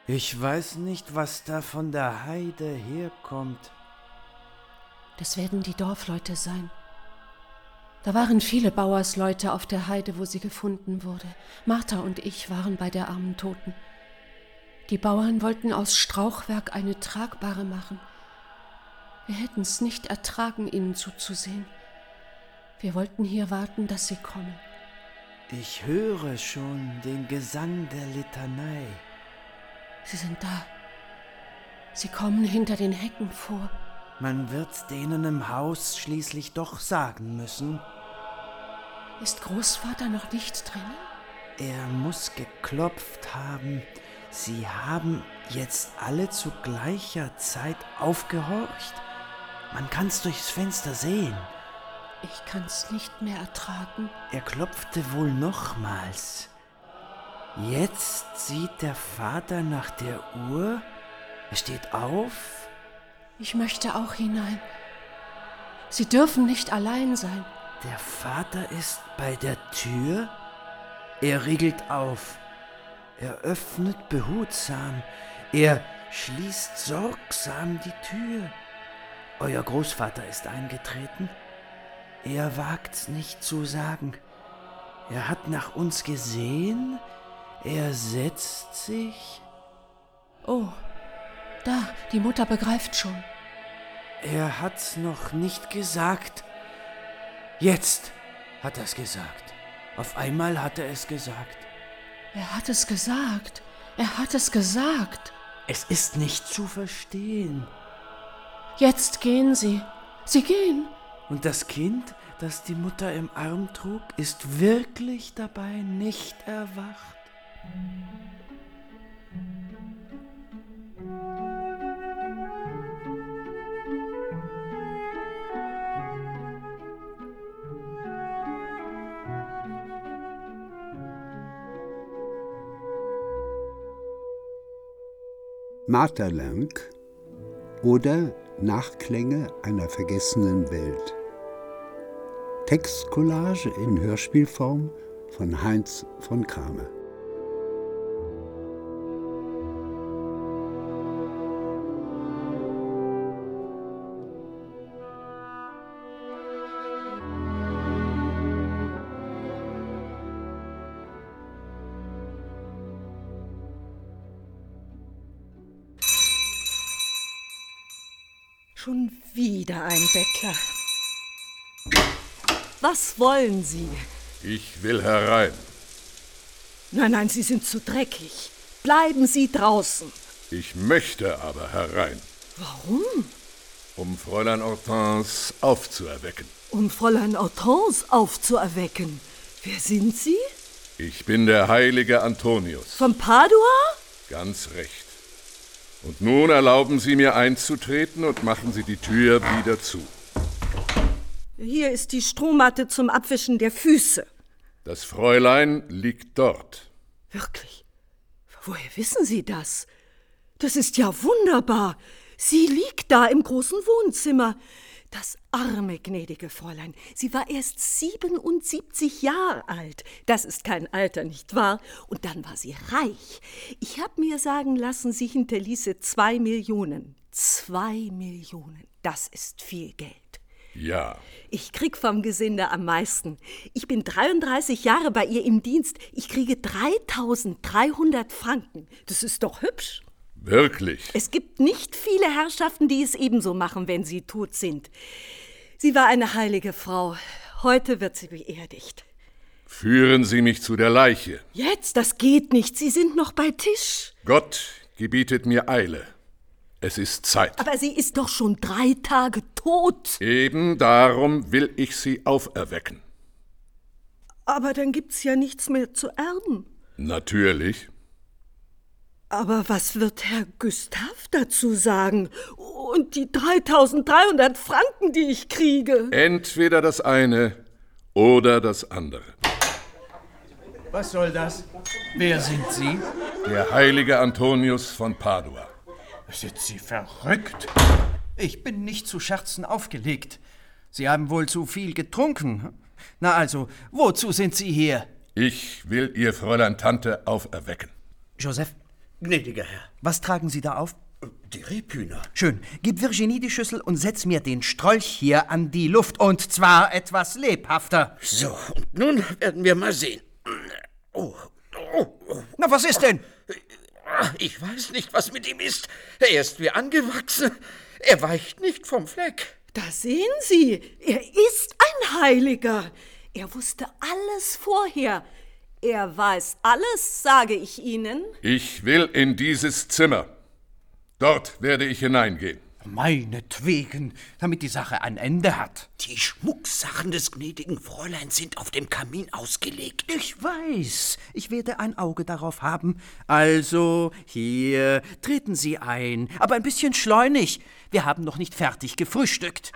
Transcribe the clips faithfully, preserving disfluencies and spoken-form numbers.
Ich weiß nicht, was da von der Heide herkommt. Das werden die Dorfleute sein. Da waren viele Bauersleute auf der Heide, wo sie gefunden wurde. Martha und ich waren bei der armen Toten. Die Bauern wollten aus Strauchwerk eine tragbare machen. Wir hätten es nicht ertragen, ihnen zuzusehen. Wir wollten hier warten, dass sie kommen. Ich höre schon den Gesang der Litanei. Sie sind da. Sie kommen hinter den Hecken vor. Man wird's denen im Haus schließlich doch sagen müssen. Ist Großvater noch nicht drinnen? Er muss geklopft haben. Sie haben jetzt alle zu gleicher Zeit aufgehorcht. Man kann's durchs Fenster sehen. Ich kann's nicht mehr ertragen. Er klopfte wohl nochmals. Jetzt sieht der Vater nach der Uhr. Er steht auf. Ich möchte auch hinein. Sie dürfen nicht allein sein. Der Vater ist bei der Tür. Er riegelt auf. Er öffnet behutsam. Er schließt sorgsam die Tür. Euer Großvater ist eingetreten. Er wagt's nicht zu sagen. Er hat nach uns gesehen. Er setzt sich. Oh, da, die Mutter begreift schon. Er hat's noch nicht gesagt. Jetzt hat er's gesagt. Auf einmal hat er es gesagt. Er hat es gesagt. Er hat es gesagt. Es ist nicht zu verstehen. Jetzt gehen sie. Sie gehen. Und das Kind, das die Mutter im Arm trug, ist wirklich dabei nicht erwacht. Marterlang oder Nachklänge einer vergessenen Welt. Textcollage in Hörspielform von Heinz von Kramer. Schon wieder ein Bettler. Was wollen Sie? Ich will herein. Nein, nein, Sie sind zu dreckig. Bleiben Sie draußen. Ich möchte aber herein. Warum? Um Fräulein Hortense aufzuerwecken. Um Fräulein Hortense aufzuerwecken. Wer sind Sie? Ich bin der heilige Antonius. Von Padua? Ganz recht. Und nun erlauben Sie mir einzutreten und machen Sie die Tür wieder zu. Hier ist die Strohmatte zum Abwischen der Füße. Das Fräulein liegt dort. Wirklich? Woher wissen Sie das? Das ist ja wunderbar. Sie liegt da im großen Wohnzimmer. Das arme, gnädige Fräulein. Sie war erst siebenundsiebzig Jahre alt. Das ist kein Alter, nicht wahr? Und dann war sie reich. Ich habe mir sagen lassen, sie hinterließe zwei Millionen. Zwei Millionen, das ist viel Geld. Ja. Ich krieg vom Gesinde am meisten. Ich bin dreiunddreißig Jahre bei ihr im Dienst. Ich kriege dreitausenddreihundert Franken. Das ist doch hübsch. Wirklich? Es gibt nicht viele Herrschaften, die es ebenso machen, wenn sie tot sind. Sie war eine heilige Frau. Heute wird sie beerdigt. Führen Sie mich zu der Leiche. Jetzt? Das geht nicht. Sie sind noch bei Tisch. Gott gebietet mir Eile. Es ist Zeit. Aber sie ist doch schon drei Tage tot. Eben darum will ich sie auferwecken. Aber dann gibt's ja nichts mehr zu erben. Natürlich. Aber was wird Herr Gustav dazu sagen? Und die dreitausenddreihundert Franken, die ich kriege? Entweder das eine oder das andere. Was soll das? Wer sind Sie? Der heilige Antonius von Padua. Sind Sie verrückt? Ich bin nicht zu Scherzen aufgelegt. Sie haben wohl zu viel getrunken. Na also, wozu sind Sie hier? Ich will Ihr Fräulein Tante auferwecken. Joseph, gnädiger Herr. Was tragen Sie da auf? Die Rebhühner. Schön. Gib Virginie die Schüssel und setz mir den Strolch hier an die Luft. Und zwar etwas lebhafter. So, und nun werden wir mal sehen. Oh, oh, oh. Na, was ist denn? Ich weiß nicht, was mit ihm ist. Er ist wie angewachsen. Er weicht nicht vom Fleck. Da sehen Sie, er ist ein Heiliger. Er wusste alles vorher. Er weiß alles, sage ich Ihnen. Ich will in dieses Zimmer. Dort werde ich hineingehen. Meinetwegen, damit die Sache ein Ende hat. Die Schmucksachen des gnädigen Fräuleins sind auf dem Kamin ausgelegt. Ich weiß, ich werde ein Auge darauf haben. Also, hier, treten Sie ein, aber ein bisschen schleunig. Wir haben noch nicht fertig gefrühstückt.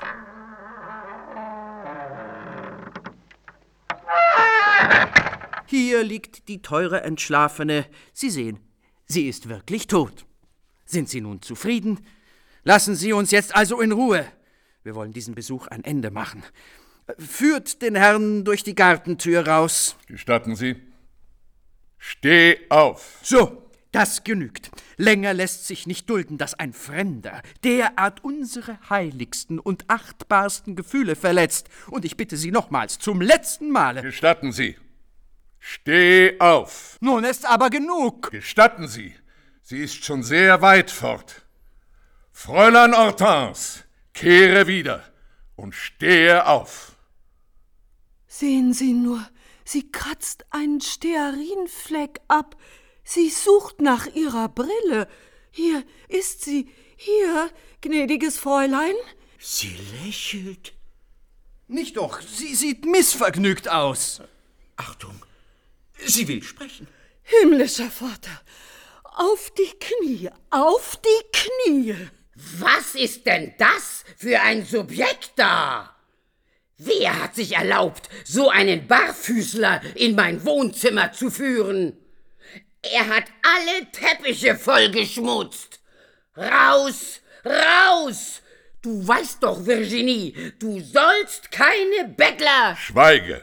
Hier liegt die teure Entschlafene. Sie sehen, sie ist wirklich tot. Sind Sie nun zufrieden? Lassen Sie uns jetzt also in Ruhe. Wir wollen diesem Besuch ein Ende machen. Führt den Herrn durch die Gartentür raus. Gestatten Sie? Steh auf! So, das genügt. Länger lässt sich nicht dulden, dass ein Fremder derart unsere heiligsten und achtbarsten Gefühle verletzt. Und ich bitte Sie nochmals, zum letzten Male. Gestatten Sie! Steh auf! Nun ist aber genug. Gestatten Sie! Sie ist schon sehr weit fort. Fräulein Hortense, kehre wieder und stehe auf. Sehen Sie nur, sie kratzt einen Stearinfleck ab. Sie sucht nach ihrer Brille. Hier ist sie. Hier, gnädiges Fräulein. Sie lächelt. Nicht doch, sie sieht missvergnügt aus. Achtung, sie will sprechen. Himmlischer Vater, auf die Knie, auf die Knie. Was ist denn das für ein Subjekt da? Wer hat sich erlaubt, so einen Barfüßler in mein Wohnzimmer zu führen? Er hat alle Teppiche vollgeschmutzt. Raus, raus! Du weißt doch, Virginie, du sollst keine Bettler... Schweige!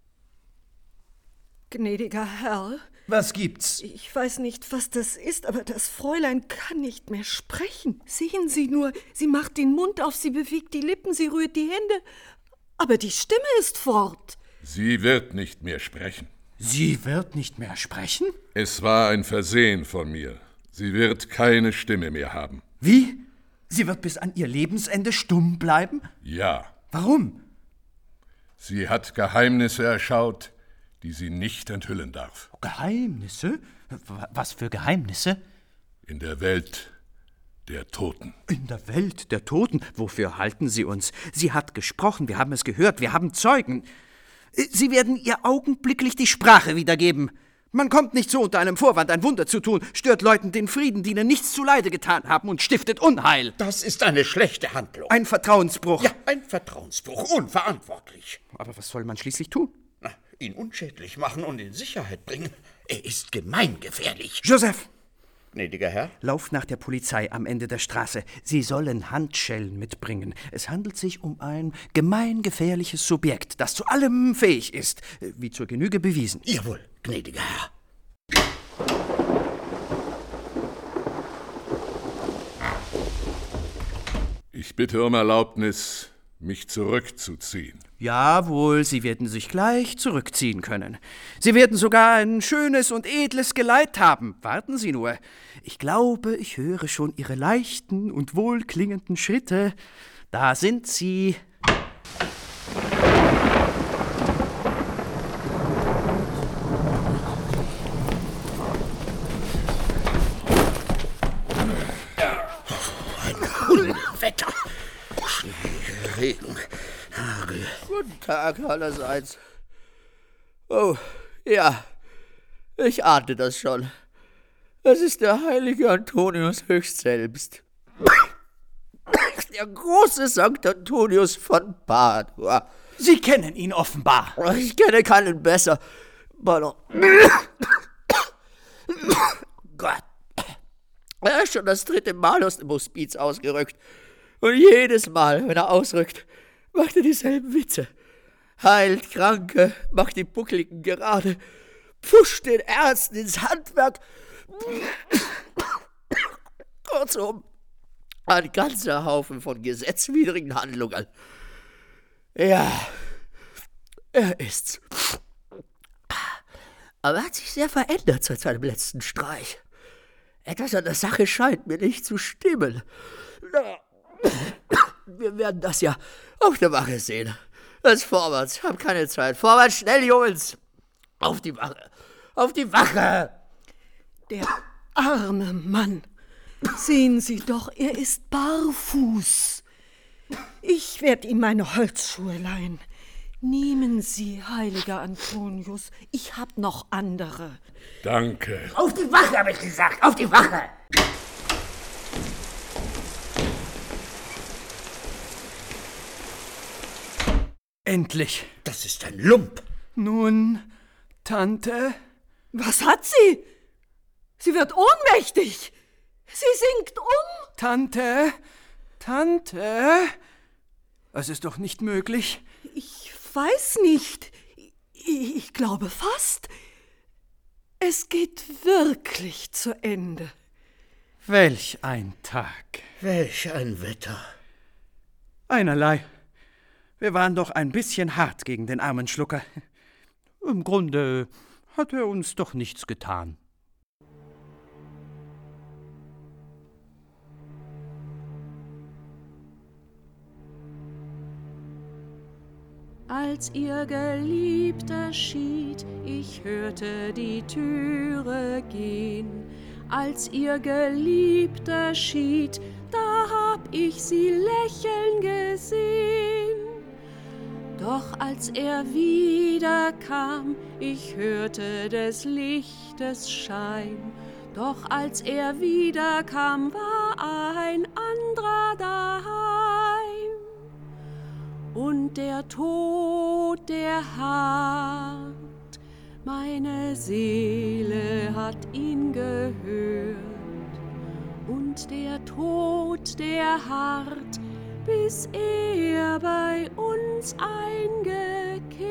Gnädiger Herr, Was gibt's? ich weiß nicht, was das ist, aber das Fräulein kann nicht mehr sprechen. Sehen Sie nur, sie macht den Mund auf, sie bewegt die Lippen, sie rührt die Hände, aber die Stimme ist fort. Sie wird nicht mehr sprechen. Sie wird nicht mehr sprechen? Es war ein Versehen von mir. Sie wird keine Stimme mehr haben. Wie? Sie wird bis an ihr Lebensende stumm bleiben? Ja. Warum? Sie hat Geheimnisse erschaut, die sie nicht enthüllen darf. Geheimnisse? Was für Geheimnisse? In der Welt der Toten. In der Welt der Toten? Wofür halten Sie uns? Sie hat gesprochen, wir haben es gehört, wir haben Zeugen. Sie werden ihr augenblicklich die Sprache wiedergeben. Man kommt nicht so unter einem Vorwand, ein Wunder zu tun, stört Leuten den Frieden, die ihnen nichts zuleide getan haben und stiftet Unheil. Das ist eine schlechte Handlung. Ein Vertrauensbruch. Ja, ein Vertrauensbruch, unverantwortlich. Aber was soll man schließlich tun? Na, ihn unschädlich machen und in Sicherheit bringen. Er ist gemeingefährlich. Joseph! Gnädiger Herr? Lauf nach der Polizei am Ende der Straße. Sie sollen Handschellen mitbringen. Es handelt sich um ein gemeingefährliches Subjekt, das zu allem fähig ist, wie zur Genüge bewiesen. Jawohl, gnädiger Herr. Ich bitte um Erlaubnis, mich zurückzuziehen. Jawohl, Sie werden sich gleich zurückziehen können. Sie werden sogar ein schönes und edles Geleit haben. Warten Sie nur. Ich glaube, ich höre schon Ihre leichten und wohlklingenden Schritte. Da sind Sie. Ein Unwetter. Schnee, Regen, Hagel. Guten Tag allerseits. Oh, ja, ich ahnte das schon. Es ist der heilige Antonius höchst selbst. Der große Sankt Antonius von Padua. Sie kennen ihn offenbar. Ich kenne keinen besser. Pardon. Gott. Er ist schon das dritte Mal aus dem Hospiz ausgerückt. Und jedes Mal, wenn er ausrückt, macht er dieselben Witze. Heilt Kranke, macht die Buckligen gerade, pfuscht den Ärzten ins Handwerk. Kurzum, ein ganzer Haufen von gesetzwidrigen Handlungen. Ja, er ist's. Aber er hat sich sehr verändert seit seinem letzten Streich. Etwas an der Sache scheint mir nicht zu stimmen. Na, wir werden das ja auf der Wache sehen. Jetzt vorwärts, hab keine Zeit. Vorwärts, schnell, Jungs! Auf die Wache! Auf die Wache! Der arme Mann. Sehen Sie doch, er ist barfuß. Ich werde ihm meine Holzschuhe leihen. Nehmen Sie, heiliger Antonius, ich hab noch andere. Danke. Auf die Wache, habe ich gesagt, auf die Wache! Endlich. Das ist ein Lump. Nun, Tante? Was hat sie? Sie wird ohnmächtig. Sie sinkt um. Tante? Tante? Es ist doch nicht möglich. Ich weiß nicht. Ich, ich glaube fast. Es geht wirklich zu Ende. Welch ein Tag. Welch ein Wetter. Einerlei. Wir waren doch ein bisschen hart gegen den armen Schlucker. Im Grunde hat er uns doch nichts getan. Als ihr Geliebter schied, ich hörte die Türe gehen. Als ihr Geliebter schied, da hab ich sie lächeln gesehen. Doch als er wiederkam, ich hörte des Lichtes Schein. Doch als er wiederkam, war ein anderer daheim. Und der Tod, der hart, meine Seele hat ihn gehört. Und der Tod, der hart, bis er bei uns eingekehrt.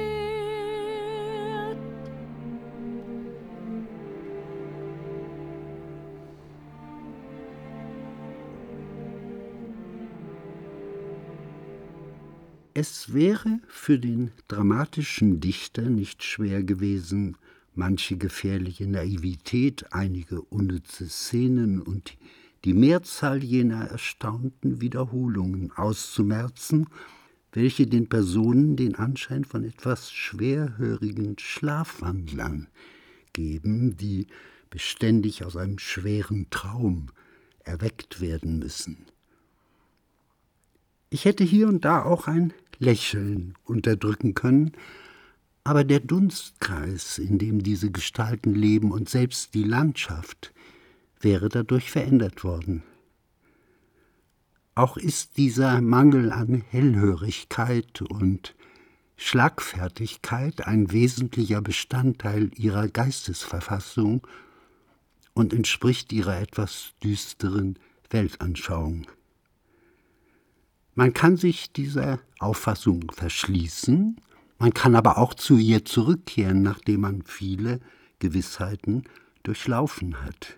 Es wäre für den dramatischen Dichter nicht schwer gewesen, manche gefährliche Naivität, einige unnütze Szenen und die Mehrzahl jener erstaunten Wiederholungen auszumerzen, welche den Personen den Anschein von etwas schwerhörigen Schlafwandlern geben, die beständig aus einem schweren Traum erweckt werden müssen. Ich hätte hier und da auch ein Lächeln unterdrücken können, aber der Dunstkreis, in dem diese Gestalten leben und selbst die Landschaft, wäre dadurch verändert worden. Auch ist dieser Mangel an Hellhörigkeit und Schlagfertigkeit ein wesentlicher Bestandteil ihrer Geistesverfassung und entspricht ihrer etwas düsteren Weltanschauung. Man kann sich dieser Auffassung verschließen, man kann aber auch zu ihr zurückkehren, nachdem man viele Gewissheiten durchlaufen hat.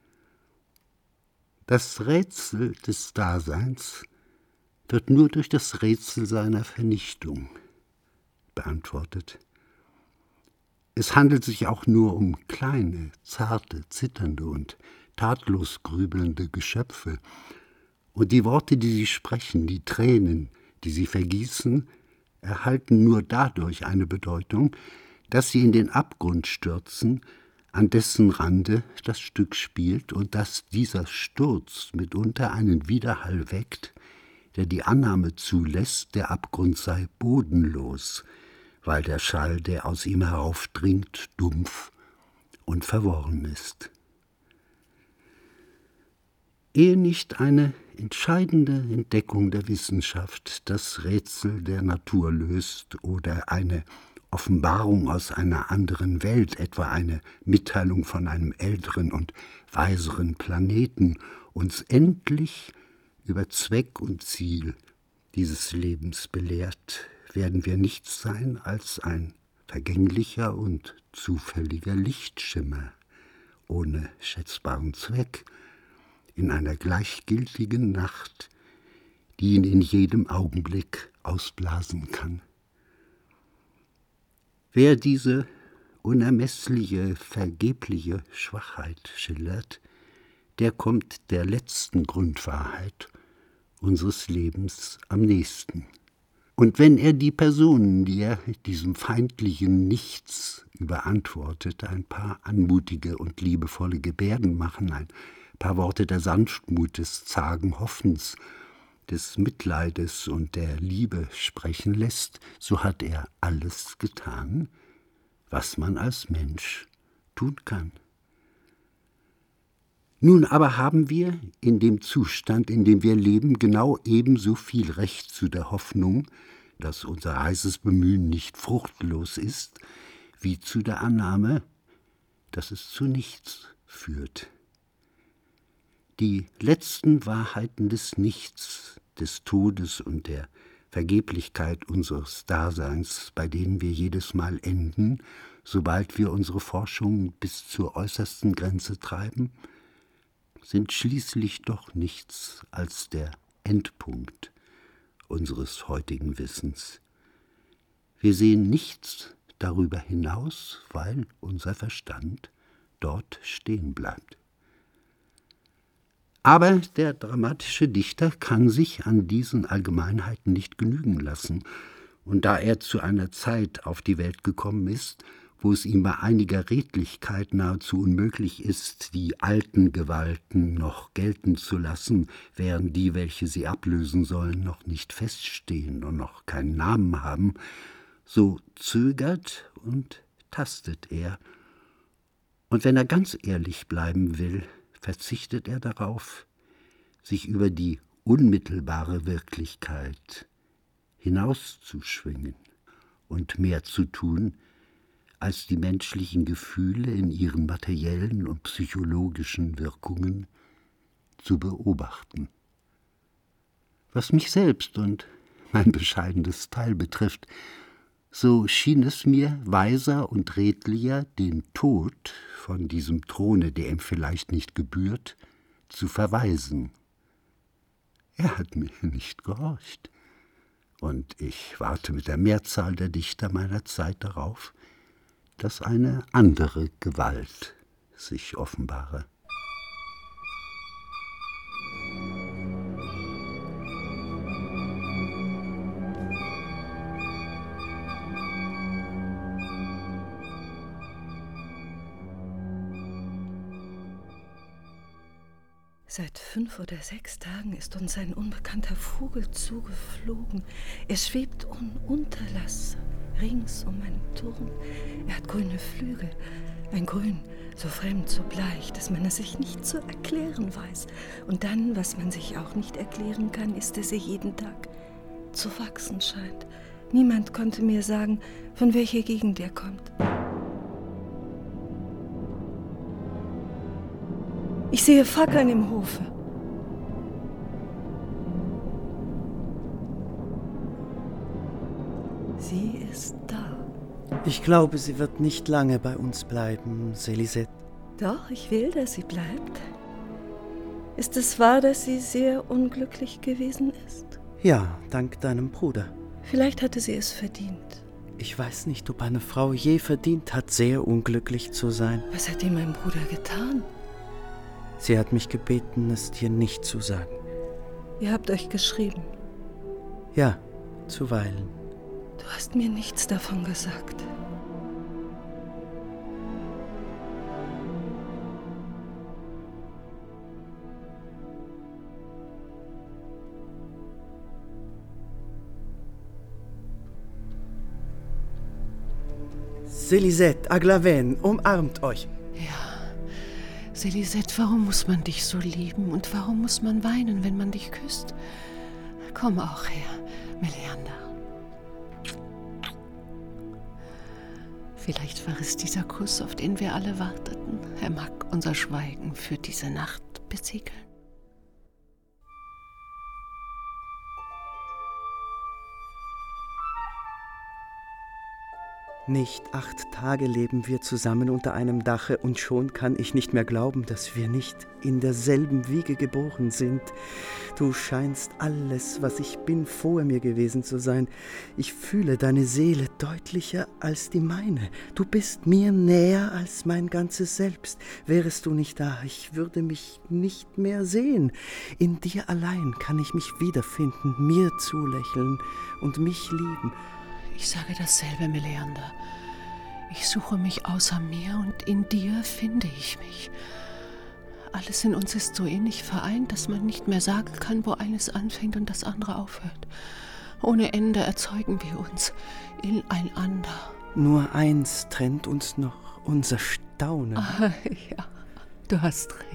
Das Rätsel des Daseins wird nur durch das Rätsel seiner Vernichtung beantwortet. Es handelt sich auch nur um kleine, zarte, zitternde und tatlos grübelnde Geschöpfe, und die Worte, die sie sprechen, die Tränen, die sie vergießen, erhalten nur dadurch eine Bedeutung, dass sie in den Abgrund stürzen, an dessen Rande das Stück spielt, und dass dieser Sturz mitunter einen Widerhall weckt, der die Annahme zulässt, der Abgrund sei bodenlos, weil der Schall, der aus ihm heraufdringt, dumpf und verworren ist. Ehe nicht eine entscheidende Entdeckung der Wissenschaft das Rätsel der Natur löst oder eine Offenbarung aus einer anderen Welt, etwa eine Mitteilung von einem älteren und weiseren Planeten, uns endlich über Zweck und Ziel dieses Lebens belehrt, werden wir nichts sein als ein vergänglicher und zufälliger Lichtschimmer ohne schätzbaren Zweck, in einer gleichgültigen Nacht, die ihn in jedem Augenblick ausblasen kann. Wer diese unermessliche, vergebliche Schwachheit schildert, der kommt der letzten Grundwahrheit unseres Lebens am nächsten. Und wenn er die Personen, die er diesem feindlichen Nichts überantwortet, ein paar anmutige und liebevolle Gebärden machen, ein paar Worte der Sanftmut, des zagen Hoffens, des Mitleides und der Liebe sprechen lässt, so hat er alles getan, was man als Mensch tun kann. Nun aber haben wir in dem Zustand, in dem wir leben, genau ebenso viel Recht zu der Hoffnung, dass unser heißes Bemühen nicht fruchtlos ist, wie zu der Annahme, dass es zu nichts führt. Die letzten Wahrheiten des Nichts, des Todes und der Vergeblichkeit unseres Daseins, bei denen wir jedes Mal enden, sobald wir unsere Forschung bis zur äußersten Grenze treiben, sind schließlich doch nichts als der Endpunkt unseres heutigen Wissens. Wir sehen nichts darüber hinaus, weil unser Verstand dort stehen bleibt. Aber der dramatische Dichter kann sich an diesen Allgemeinheiten nicht genügen lassen, und da er zu einer Zeit auf die Welt gekommen ist, wo es ihm bei einiger Redlichkeit nahezu unmöglich ist, die alten Gewalten noch gelten zu lassen, während die, welche sie ablösen sollen, noch nicht feststehen und noch keinen Namen haben, so zögert und tastet er. Und wenn er ganz ehrlich bleiben will, verzichtet er darauf, sich über die unmittelbare Wirklichkeit hinauszuschwingen und mehr zu tun, als die menschlichen Gefühle in ihren materiellen und psychologischen Wirkungen zu beobachten. Was mich selbst und mein bescheidenes Teil betrifft, so schien es mir weiser und redlicher, den Tod von diesem Throne, der ihm vielleicht nicht gebührt, zu verweisen. Er hat mir nicht gehorcht, und ich warte mit der Mehrzahl der Dichter meiner Zeit darauf, dass eine andere Gewalt sich offenbare. Seit fünf oder sechs Tagen ist uns ein unbekannter Vogel zugeflogen. Er schwebt ohne Unterlass rings um meinen Turm. Er hat grüne Flügel, ein Grün, so fremd, so bleich, dass man es sich nicht zu erklären weiß. Und dann, was man sich auch nicht erklären kann, ist, dass er jeden Tag zu wachsen scheint. Niemand konnte mir sagen, von welcher Gegend er kommt. Ich sehe Fackeln im Hofe. Sie ist da. Ich glaube, sie wird nicht lange bei uns bleiben, Celisette. Doch, ich will, dass sie bleibt. Ist es wahr, dass sie sehr unglücklich gewesen ist? Ja, dank deinem Bruder. Vielleicht hatte sie es verdient. Ich weiß nicht, ob eine Frau je verdient hat, sehr unglücklich zu sein. Was hat dir mein Bruder getan? Sie hat mich gebeten, es dir nicht zu sagen. Ihr habt euch geschrieben? Ja, zuweilen. Du hast mir nichts davon gesagt. Celisette, Aglaven, umarmt euch. Ja, Celisette, warum muss man dich so lieben und warum muss man weinen, wenn man dich küsst? Komm auch her, Meleander. Vielleicht war es dieser Kuss, auf den wir alle warteten. Er mag unser Schweigen für diese Nacht besiegeln. Nicht acht Tage leben wir zusammen unter einem Dache, und schon kann ich nicht mehr glauben, dass wir nicht in derselben Wiege geboren sind. Du scheinst alles, was ich bin, vor mir gewesen zu sein. Ich fühle deine Seele deutlicher als die meine. Du bist mir näher als mein ganzes Selbst. Wärest du nicht da, ich würde mich nicht mehr sehen. In dir allein kann ich mich wiederfinden, mir zulächeln und mich lieben. Ich sage dasselbe, Meleander. Ich suche mich außer mir, und in dir finde ich mich. Alles in uns ist so innig vereint, dass man nicht mehr sagen kann, wo eines anfängt und das andere aufhört. Ohne Ende erzeugen wir uns ineinander. Nur eins trennt uns noch, unser Staunen. Ah, ja, du hast recht.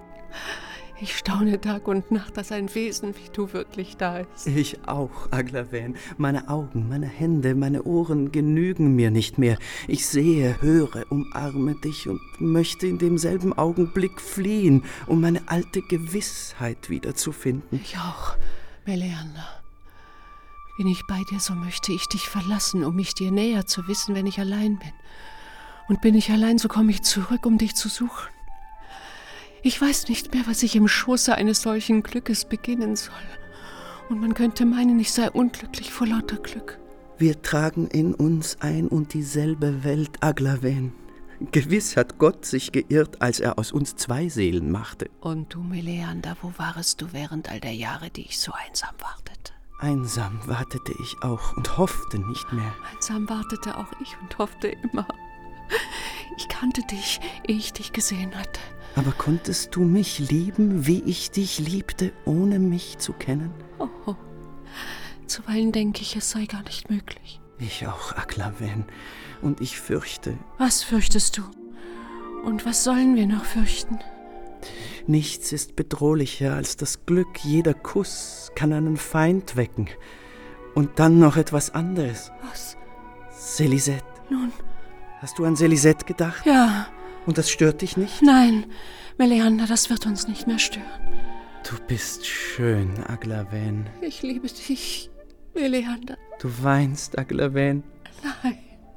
Ich staune Tag und Nacht, dass ein Wesen wie du wirklich da ist. Ich auch, Aglaven. Meine Augen, meine Hände, meine Ohren genügen mir nicht mehr. Ich sehe, höre, umarme dich und möchte in demselben Augenblick fliehen, um meine alte Gewissheit wiederzufinden. Ich auch, Meleander. Bin ich bei dir, so möchte ich dich verlassen, um mich dir näher zu wissen, wenn ich allein bin. Und bin ich allein, so komme ich zurück, um dich zu suchen. Ich weiß nicht mehr, was ich im Schoße eines solchen Glückes beginnen soll. Und man könnte meinen, ich sei unglücklich vor lauter Glück. Wir tragen in uns ein und dieselbe Welt, Aglaven. Gewiss hat Gott sich geirrt, als er aus uns zwei Seelen machte. Und du, Meleander, wo warest du während all der Jahre, die ich so einsam wartete? Einsam wartete ich auch und hoffte nicht mehr. Einsam wartete auch ich und hoffte immer. Ich kannte dich, ehe ich dich gesehen hatte. Aber konntest du mich lieben, wie ich dich liebte, ohne mich zu kennen? Oh, zuweilen denke ich, es sei gar nicht möglich. Ich auch, Aglaven. Und ich fürchte... Was fürchtest du? Und was sollen wir noch fürchten? Nichts ist bedrohlicher als das Glück. Jeder Kuss kann einen Feind wecken. Und dann noch etwas anderes. Was? Celisette. Nun? Hast du an Celisette gedacht? Ja. Und das stört dich nicht? Nein, Meleander, das wird uns nicht mehr stören. Du bist schön, Aglaven. Ich liebe dich, Meleander. Du weinst, Aglaven. Nein,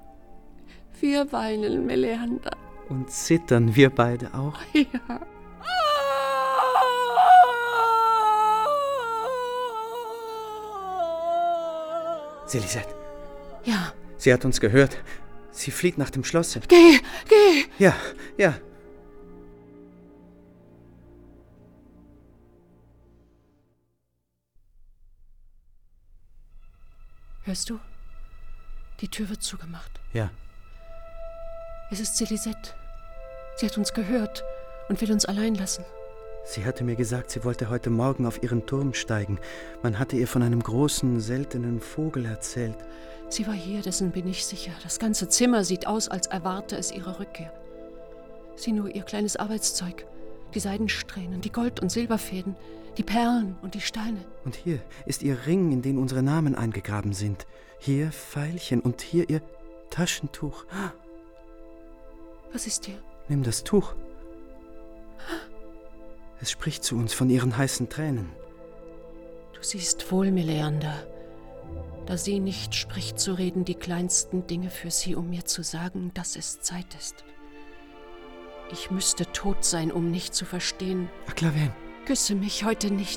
wir weinen, Meleander. Und zittern wir beide auch? Ja. Celisette. Ja. Sie hat uns gehört. Sie flieht nach dem Schlosse. Geh, geh! Ja, ja. Hörst du? Die Tür wird zugemacht. Ja. Es ist Celisette. Sie hat uns gehört und will uns allein lassen. Sie hatte mir gesagt, sie wollte heute Morgen auf ihren Turm steigen. Man hatte ihr von einem großen, seltenen Vogel erzählt. Sie war hier, dessen bin ich sicher. Das ganze Zimmer sieht aus, als erwarte es ihre Rückkehr. Sieh nur ihr kleines Arbeitszeug, die Seidensträhnen, die Gold- und Silberfäden, die Perlen und die Steine. Und hier ist ihr Ring, in den unsere Namen eingegraben sind. Hier Veilchen und hier ihr Taschentuch. Was ist hier? Nimm das Tuch. Es spricht zu uns von ihren heißen Tränen. Du siehst wohl, Meleander, da sie nicht spricht, so reden die kleinsten Dinge für sie, um mir zu sagen, dass es Zeit ist. Ich müsste tot sein, um nicht zu verstehen. Aglaven. Küsse mich heute nicht.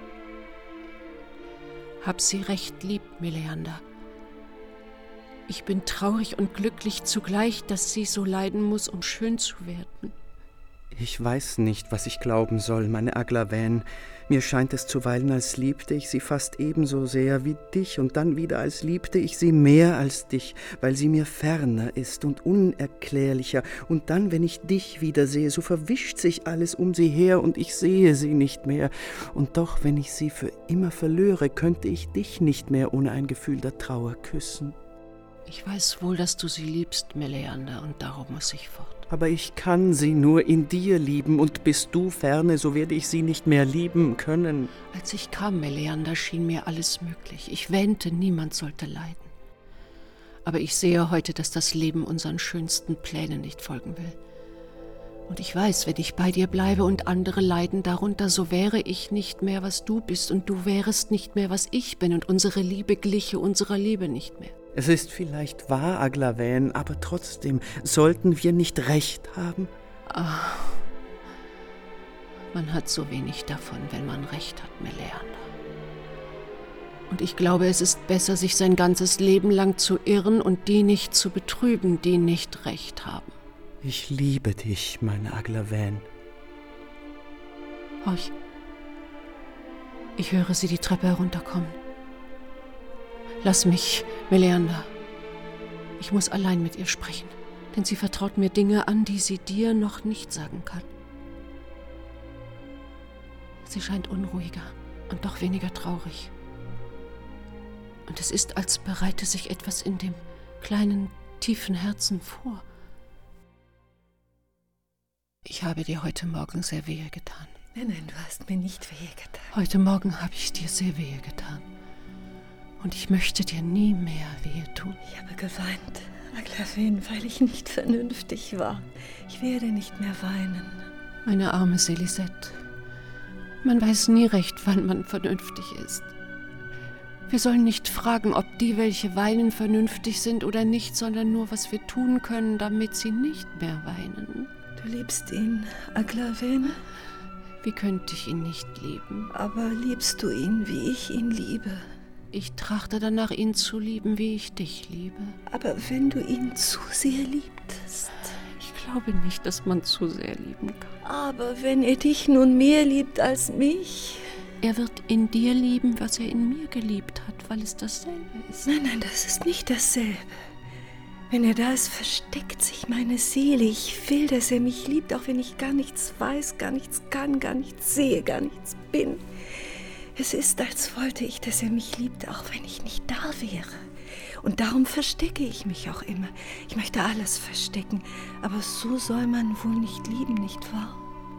Hab sie recht lieb, Meleander. Ich bin traurig und glücklich zugleich, dass sie so leiden muss, um schön zu werden. Ich weiß nicht, was ich glauben soll, meine Aglaven. Mir scheint es zuweilen, als liebte ich sie fast ebenso sehr wie dich, und dann wieder, als liebte ich sie mehr als dich, weil sie mir ferner ist und unerklärlicher. Und dann, wenn ich dich wiedersehe, so verwischt sich alles um sie her und ich sehe sie nicht mehr. Und doch, wenn ich sie für immer verlöre, könnte ich dich nicht mehr ohne ein Gefühl der Trauer küssen. Ich weiß wohl, dass du sie liebst, Meleander, und darum muss ich fort. Aber ich kann sie nur in dir lieben, und bist du ferne, so werde ich sie nicht mehr lieben können. Als ich kam, Meleander, schien mir alles möglich. Ich wähnte, niemand sollte leiden. Aber ich sehe heute, dass das Leben unseren schönsten Plänen nicht folgen will. Und ich weiß, wenn ich bei dir bleibe und andere leiden darunter, so wäre ich nicht mehr, was du bist, und du wärest nicht mehr, was ich bin, und unsere Liebe gliche unserer Liebe nicht mehr. Es ist vielleicht wahr, Aglaven, aber trotzdem sollten wir nicht recht haben? Ach, man hat so wenig davon, wenn man recht hat, Meleander. Und ich glaube, es ist besser, sich sein ganzes Leben lang zu irren und die nicht zu betrüben, die nicht recht haben. Ich liebe dich, meine Aglaven. Horch, ich höre sie die Treppe herunterkommen. Lass mich, Meleander. Ich muss allein mit ihr sprechen, denn sie vertraut mir Dinge an, die sie dir noch nicht sagen kann. Sie scheint unruhiger und doch weniger traurig. Und es ist, als bereite sich etwas in dem kleinen, tiefen Herzen vor. Ich habe dir heute Morgen sehr wehe getan. Nein, nein, du hast mir nicht wehe getan. Heute Morgen habe ich dir sehr wehe getan. Und ich möchte dir nie mehr wehe tun. Ich habe geweint, Aglaven, weil ich nicht vernünftig war. Ich werde nicht mehr weinen. Meine arme Selisette. Man weiß nie recht, wann man vernünftig ist. Wir sollen nicht fragen, ob die, welche weinen, vernünftig sind oder nicht, sondern nur, was wir tun können, damit sie nicht mehr weinen. Du liebst ihn, Aglaven? Wie könnte ich ihn nicht lieben? Aber liebst du ihn, wie ich ihn liebe? Ich trachte danach, ihn zu lieben, wie ich dich liebe. Aber wenn du ihn zu sehr liebtest? Ich glaube nicht, dass man zu sehr lieben kann. Aber wenn er dich nun mehr liebt als mich? Er wird in dir lieben, was er in mir geliebt hat, weil es dasselbe ist. Nein, nein, das ist nicht dasselbe. Wenn er da ist, versteckt sich meine Seele. Ich will, dass er mich liebt, auch wenn ich gar nichts weiß, gar nichts kann, gar nichts sehe, gar nichts bin. Es ist, als wollte ich, dass er mich liebt, auch wenn ich nicht da wäre. Und darum verstecke ich mich auch immer. Ich möchte alles verstecken, aber so soll man wohl nicht lieben, nicht wahr?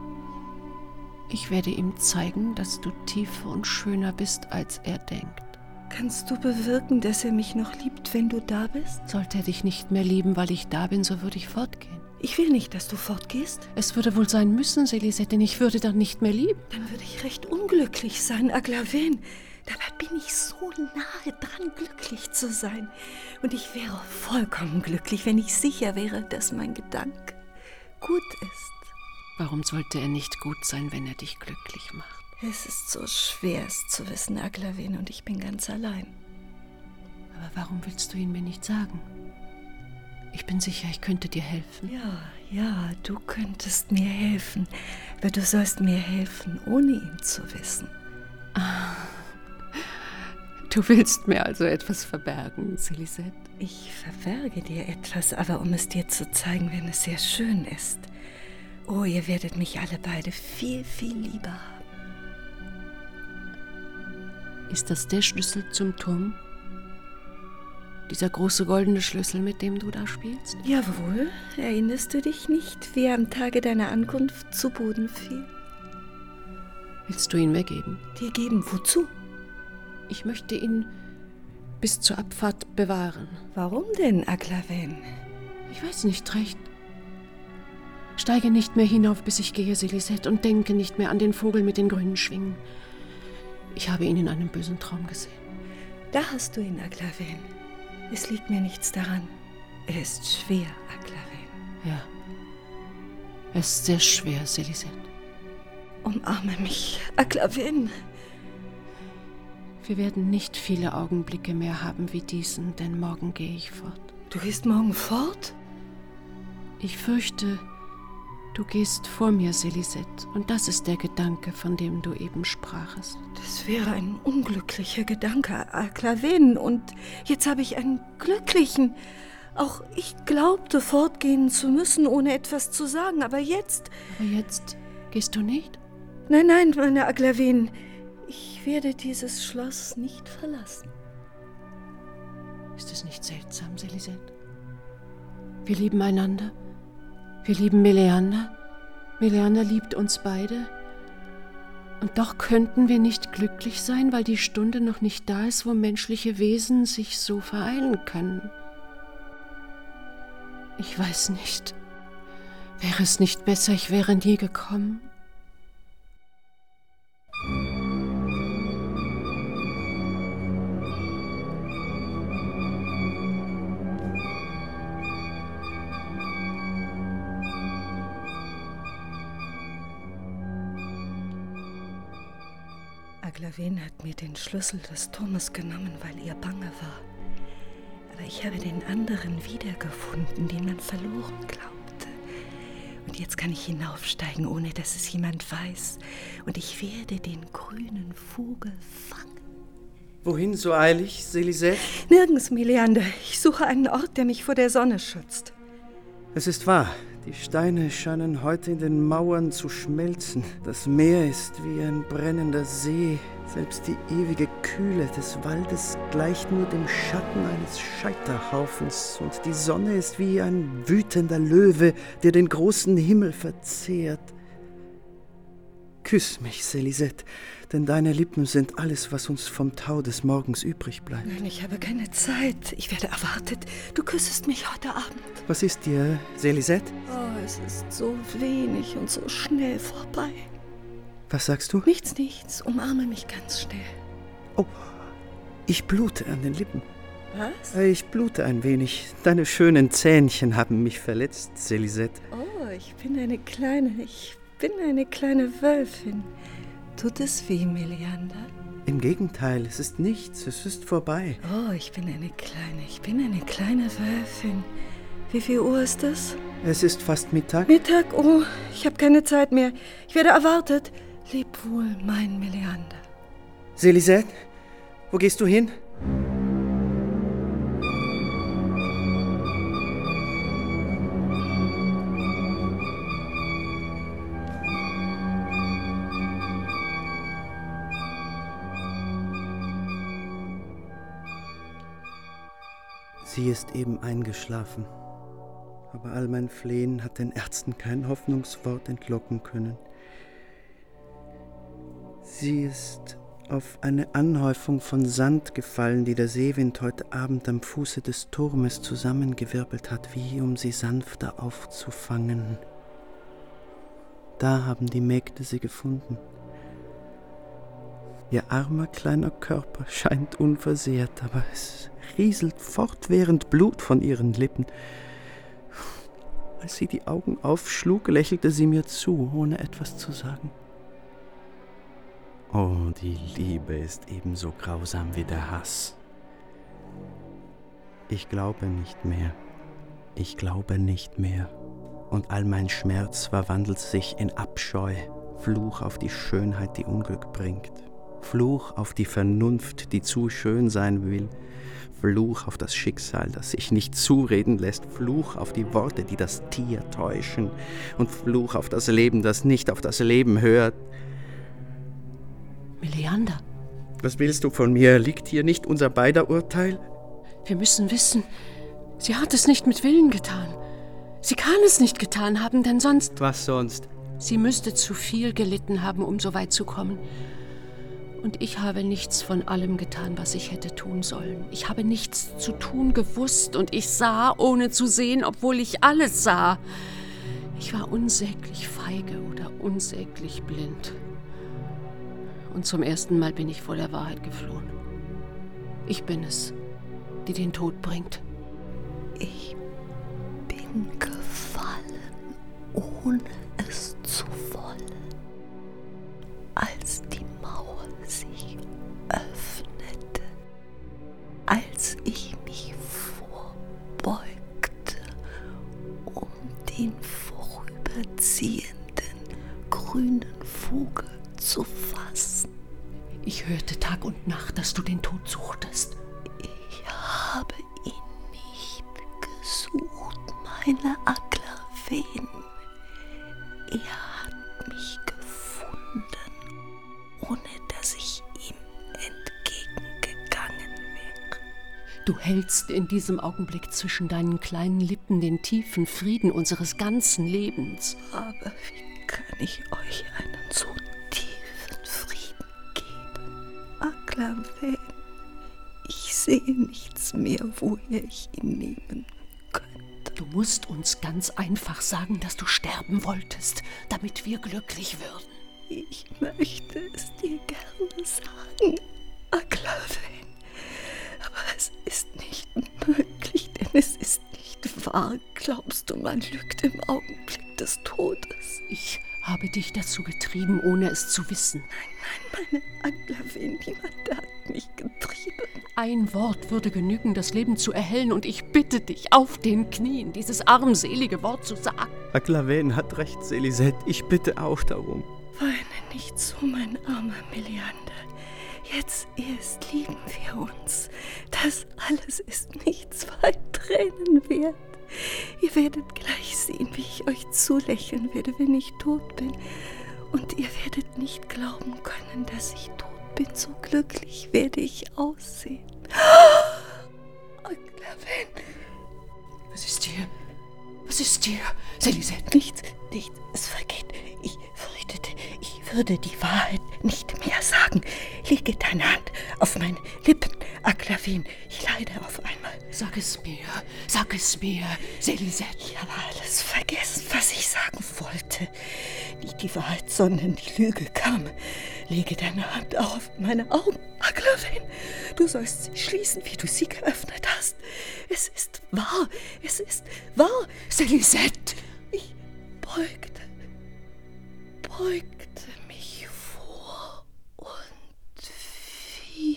Ich werde ihm zeigen, dass du tiefer und schöner bist, als er denkt. Kannst du bewirken, dass er mich noch liebt, wenn du da bist? Sollte er dich nicht mehr lieben, weil ich da bin, so würde ich fortgehen. Ich will nicht, dass du fortgehst. Es würde wohl sein müssen, Selisette, denn ich würde dann nicht mehr lieben. Dann würde ich recht unglücklich sein, Aglaven. Dabei bin ich so nahe dran, glücklich zu sein. Und ich wäre vollkommen glücklich, wenn ich sicher wäre, dass mein Gedanke gut ist. Warum sollte er nicht gut sein, wenn er dich glücklich macht? Es ist so schwer, es zu wissen, Aglaven, und ich bin ganz allein. Aber warum willst du ihn mir nicht sagen? Ich bin sicher, ich könnte dir helfen. Ja, ja, du könntest mir helfen. Aber du sollst mir helfen, ohne ihn zu wissen. Ah, du willst mir also etwas verbergen, Selisette? Ich verberge dir etwas, aber um es dir zu zeigen, wenn es sehr schön ist. Oh, ihr werdet mich alle beide viel, viel lieber haben. Ist das der Schlüssel zum Turm? Dieser große goldene Schlüssel, mit dem du da spielst? Jawohl. Erinnerst du dich nicht, wie er am Tage deiner Ankunft zu Boden fiel? Willst du ihn mir geben? Dir geben? Wozu? Ich möchte ihn bis zur Abfahrt bewahren. Warum denn, Aglaven? Ich weiß nicht recht. Steige nicht mehr hinauf, bis ich gehe, Selisette, und denke nicht mehr an den Vogel mit den grünen Schwingen. Ich habe ihn in einem bösen Traum gesehen. Da hast du ihn, Aglaven. Es liegt mir nichts daran. Er ist schwer, Aglaven. Ja, er ist sehr schwer, Selisette. Umarme mich, Aglaven. Wir werden nicht viele Augenblicke mehr haben wie diesen, denn morgen gehe ich fort. Du gehst morgen fort? Ich fürchte, du gehst vor mir, Selisette, und das ist der Gedanke, von dem du eben sprachest. Das wäre ein unglücklicher Gedanke, Aglaven, und jetzt habe ich einen glücklichen. Auch ich glaubte, fortgehen zu müssen, ohne etwas zu sagen, aber jetzt... Aber jetzt gehst du nicht? Nein, nein, meine Aglaven, ich werde dieses Schloss nicht verlassen. Ist es nicht seltsam, Selisette? Wir lieben einander. Wir lieben Meleander. Meleander liebt uns beide. Und doch könnten wir nicht glücklich sein, weil die Stunde noch nicht da ist, wo menschliche Wesen sich so vereinen können. Ich weiß nicht. Wäre es nicht besser, ich wäre nie gekommen? Aglaven hat mir den Schlüssel des Turmes genommen, weil ihr bange war. Aber ich habe den anderen wiedergefunden, den man verloren glaubte. Und jetzt kann ich hinaufsteigen, ohne dass es jemand weiß. Und ich werde den grünen Vogel fangen. Wohin so eilig, Selisette? Nirgends, Meleander. Ich suche einen Ort, der mich vor der Sonne schützt. Es ist wahr. Die Steine scheinen heute in den Mauern zu schmelzen. Das Meer ist wie ein brennender See. Selbst die ewige Kühle des Waldes gleicht nur dem Schatten eines Scheiterhaufens. Und die Sonne ist wie ein wütender Löwe, der den großen Himmel verzehrt. Küss mich, Selisette, denn deine Lippen sind alles, was uns vom Tau des Morgens übrig bleibt. Nein, ich habe keine Zeit. Ich werde erwartet. Du küssest mich heute Abend. Was ist dir, Selisette? Oh, es ist so wenig und so schnell vorbei. Was sagst du? Nichts, nichts. Umarme mich ganz schnell. Oh, ich blute an den Lippen. Was? Ich blute ein wenig. Deine schönen Zähnchen haben mich verletzt, Selisette. Oh, ich bin eine kleine... Ich Ich bin eine kleine Wölfin. Tut es weh, Meleander? Im Gegenteil, es ist nichts, es ist vorbei. Oh, ich bin eine kleine, ich bin eine kleine Wölfin. Wie viel Uhr ist es? Es ist fast Mittag. Mittag? Oh, ich habe keine Zeit mehr. Ich werde erwartet. Leb wohl, mein Meleander. Selisette, wo gehst du hin? Sie ist eben eingeschlafen, aber all mein Flehen hat den Ärzten kein Hoffnungswort entlocken können. Sie ist auf eine Anhäufung von Sand gefallen, die der Seewind heute Abend am Fuße des Turmes zusammengewirbelt hat, wie um sie sanfter aufzufangen. Da haben die Mägde sie gefunden. Ihr armer kleiner Körper scheint unversehrt, aber es rieselt fortwährend Blut von ihren Lippen. Als sie die Augen aufschlug, lächelte sie mir zu, ohne etwas zu sagen. Oh, die Liebe ist ebenso grausam wie der Hass. Ich glaube nicht mehr. Ich glaube nicht mehr. Und all mein Schmerz verwandelt sich in Abscheu, Fluch auf die Schönheit, die Unglück bringt. Fluch auf die Vernunft, die zu schön sein will. Fluch auf das Schicksal, das sich nicht zureden lässt. Fluch auf die Worte, die das Tier täuschen. Und Fluch auf das Leben, das nicht auf das Leben hört. Meleander. Was willst du von mir? Liegt hier nicht unser beider Urteil? Wir müssen wissen, sie hat es nicht mit Willen getan. Sie kann es nicht getan haben, denn sonst... Was sonst? Sie müsste zu viel gelitten haben, um so weit zu kommen. Und ich habe nichts von allem getan, was ich hätte tun sollen. Ich habe nichts zu tun gewusst und ich sah, ohne zu sehen, obwohl ich alles sah. Ich war unsäglich feige oder unsäglich blind. Und zum ersten Mal bin ich vor der Wahrheit geflohen. Ich bin es, die den Tod bringt. Ich bin gefallen, ohne es zu wollen. Als die Mauer sich öffnete, als ich mich vorbeugte, um den vorüberziehenden grünen Vogel zu fassen. Ich hörte Tag und Nacht, dass du den Tod suchtest. Ich habe ihn nicht gesucht, meine Aglaven. Er hat mich gefunden, ohne dass ich ihm entgegengegangen wäre. Du hältst in diesem Augenblick zwischen deinen kleinen Lippen den tiefen Frieden unseres ganzen Lebens. Aber wie kann ich euch einen so tiefen Frieden geben? Aglaven, ich sehe nichts mehr, woher ich ihn nehmen könnte. Du musst uns ganz einfach sagen, dass du sterben wolltest, damit wir glücklich würden. Ich möchte es dir gerne sagen, Aglaven, aber es ist nicht möglich, denn es ist nicht wahr. Glaubst du, man lügt im Augenblick des Todes? Ich habe dich dazu getrieben, ohne es zu wissen. Nein, nein, meine Aglaven, niemand hat mich getrieben. Ein Wort würde genügen, das Leben zu erhellen, und ich bitte dich, auf den Knien, dieses armselige Wort zu sagen. Aglaven hat recht, Selisette. Ich bitte auch darum. Weine nicht so, mein armer Meliander. Jetzt erst lieben wir uns. Das alles ist nicht zwei Tränen wert. Ihr werdet gleich sehen, wie ich euch zulächeln werde, wenn ich tot bin. Und ihr werdet nicht glauben können, dass ich tot bin. So glücklich werde ich aussehen. Aglaven! Was ist dir? Was ist dir, Selisette? Nichts, nichts. Es vergeht. Ich fürchtete, ich würde die Wahrheit nicht mehr sagen. Lege deine Hand auf meine Lippen, Aglaven. Ich leide auf einmal. Sag es mir, sag es mir, Selisette. Ich habe alles vergessen, was ich sagen wollte. Nicht die Wahrheit, sondern die Lüge kam. Lege deine Hand auf meine Augen, Aglaven. Du sollst sie schließen, wie du sie geöffnet hast. Es ist wahr, es ist wahr. Selisette! Ich beugte, beugte mich vor und fiel.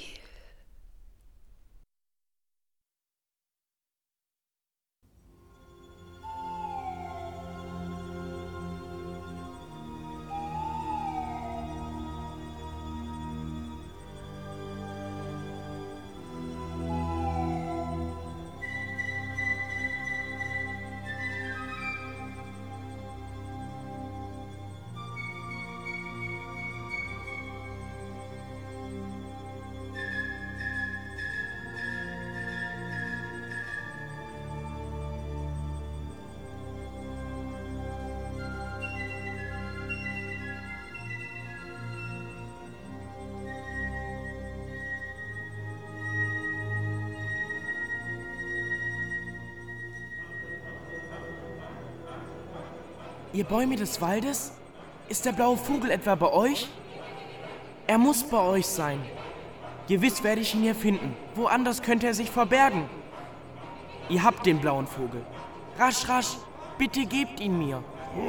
Ihr Bäume des Waldes? Ist der blaue Vogel etwa bei euch? Er muss bei euch sein. Gewiss werde ich ihn hier finden. Woanders könnte er sich verbergen. Ihr habt den blauen Vogel. Rasch, rasch, bitte gebt ihn mir.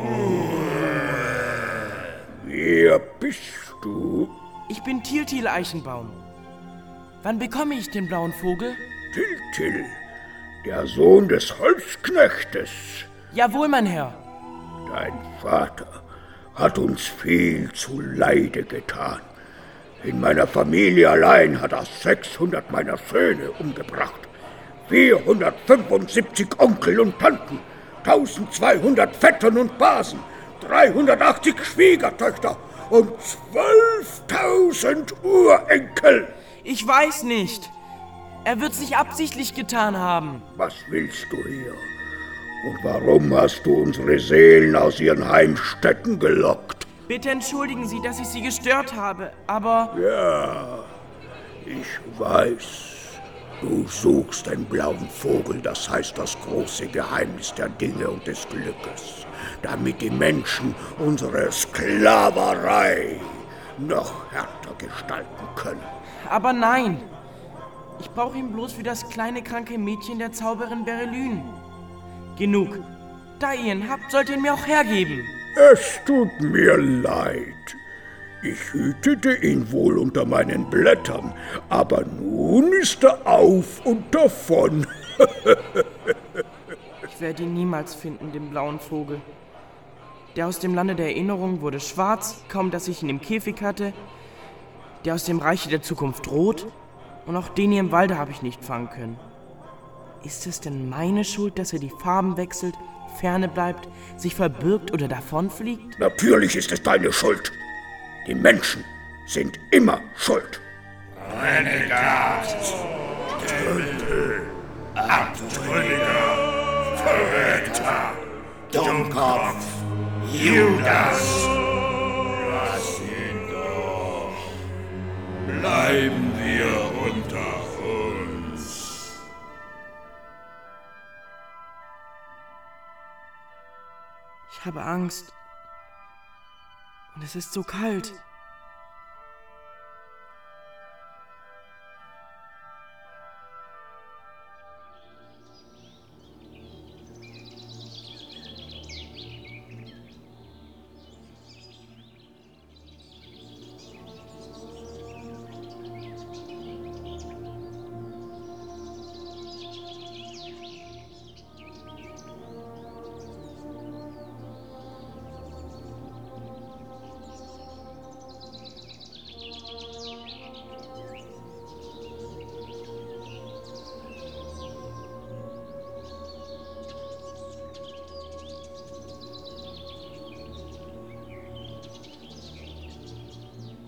Wer bist du? Ich bin Tiltil Eichenbaum. Wann bekomme ich den blauen Vogel? Tiltil, der Sohn des Holzknechtes. Jawohl, mein Herr. Dein Vater hat uns viel zu Leide getan. In meiner Familie allein hat er sechshundert meiner Söhne umgebracht, vierhundertfünfundsiebzig Onkel und Tanten, tausendzweihundert Vettern und Basen, dreihundertachtzig Schwiegertöchter und zwölftausend Urenkel. Ich weiß nicht. Er wird es nicht absichtlich getan haben. Was willst du hier? Und warum hast du unsere Seelen aus ihren Heimstätten gelockt? Bitte entschuldigen Sie, dass ich Sie gestört habe, aber... Ja, ich weiß. Du suchst den blauen Vogel, das heißt das große Geheimnis der Dinge und des Glückes, damit die Menschen unsere Sklaverei noch härter gestalten können. Aber nein. Ich brauche ihn bloß für das kleine, kranke Mädchen der Zauberin Berelyn. Genug. Da ihr ihn habt, sollt ihr ihn mir auch hergeben. Es tut mir leid. Ich hütete ihn wohl unter meinen Blättern, aber nun ist er auf und davon. Ich werde ihn niemals finden, den blauen Vogel. Der aus dem Lande der Erinnerung wurde schwarz, kaum dass ich ihn im Käfig hatte. Der aus dem Reiche der Zukunft rot. Und auch den hier im Walde habe ich nicht fangen können. Ist es denn meine Schuld, dass er die Farben wechselt, ferne bleibt, sich verbirgt oder davonfliegt? Natürlich ist es deine Schuld. Die Menschen sind immer schuld. Renegat, Tölpel, Abtrünniger, Verräter, Dummkopf, Judas. Lass ihn doch. Bleiben wir unter uns. Ich habe Angst. Und es ist so kalt.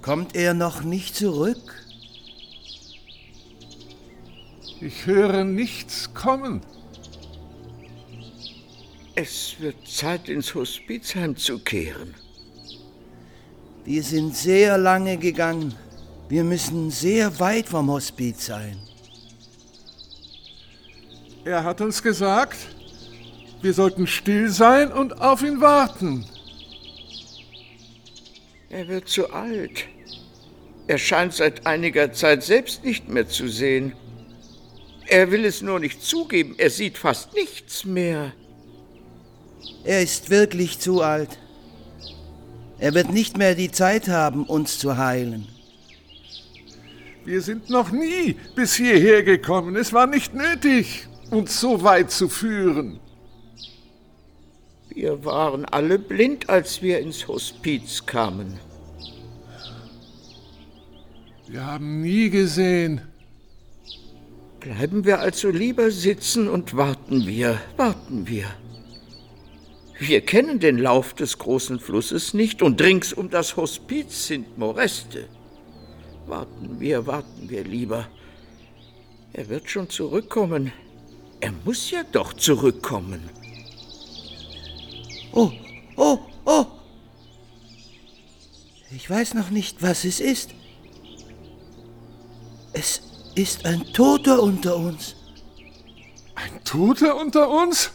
Kommt er noch nicht zurück? Ich höre nichts kommen. Es wird Zeit, ins Hospiz heimzukehren. Wir sind sehr lange gegangen. Wir müssen sehr weit vom Hospiz sein. Er hat uns gesagt, wir sollten still sein und auf ihn warten. Er wird zu alt. Er scheint seit einiger Zeit selbst nicht mehr zu sehen. Er will es nur nicht zugeben, er sieht fast nichts mehr. Er ist wirklich zu alt. Er wird nicht mehr die Zeit haben, uns zu heilen. Wir sind noch nie bis hierher gekommen. Es war nicht nötig, uns so weit zu führen. Wir waren alle blind, als wir ins Hospiz kamen. Wir haben nie gesehen. Bleiben wir also lieber sitzen und warten wir, warten wir. Wir kennen den Lauf des großen Flusses nicht und rings um das Hospiz sind Moräste. Warten wir, warten wir lieber. Er wird schon zurückkommen. Er muss ja doch zurückkommen. Oh, oh, oh! Ich weiß noch nicht, was es ist. Es ist ein Toter unter uns. Ein Toter unter uns?